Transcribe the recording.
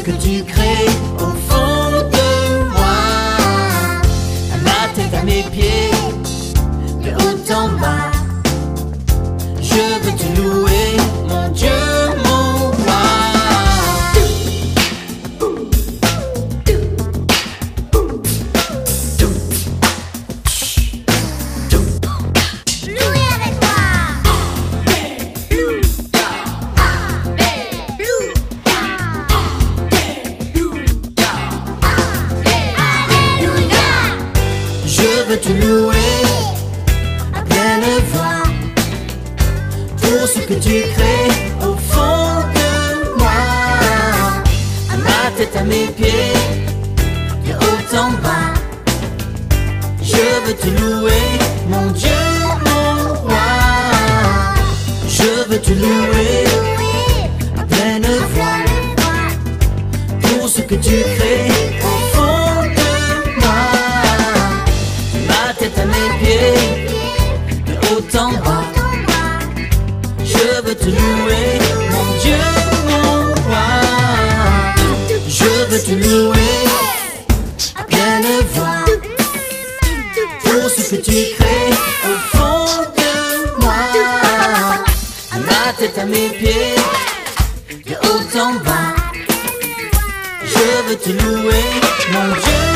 que tu crées au fond de moi. À ma tête, à mes pieds, de haut en bas, je veux te louer, mon Dieu, mon roi. Louez avec moi. Je veux te louer à pleine voix pour ce que tu crées au fond de moi. À ma tête, à mes pieds, de haut en bas, je veux te louer, mon Dieu, mon roi. Je veux te louer à pleine voix pour ce que tu crées au fond de moi. Ma tête à mes pieds, de haut en bas, je veux te louer, mon Dieu, mon roi. Je veux te louer à pleine voix pour ce que tu crées au fond de moi. À ma tête, à mes pieds, de haut en bas, je veux te louer, mon Dieu.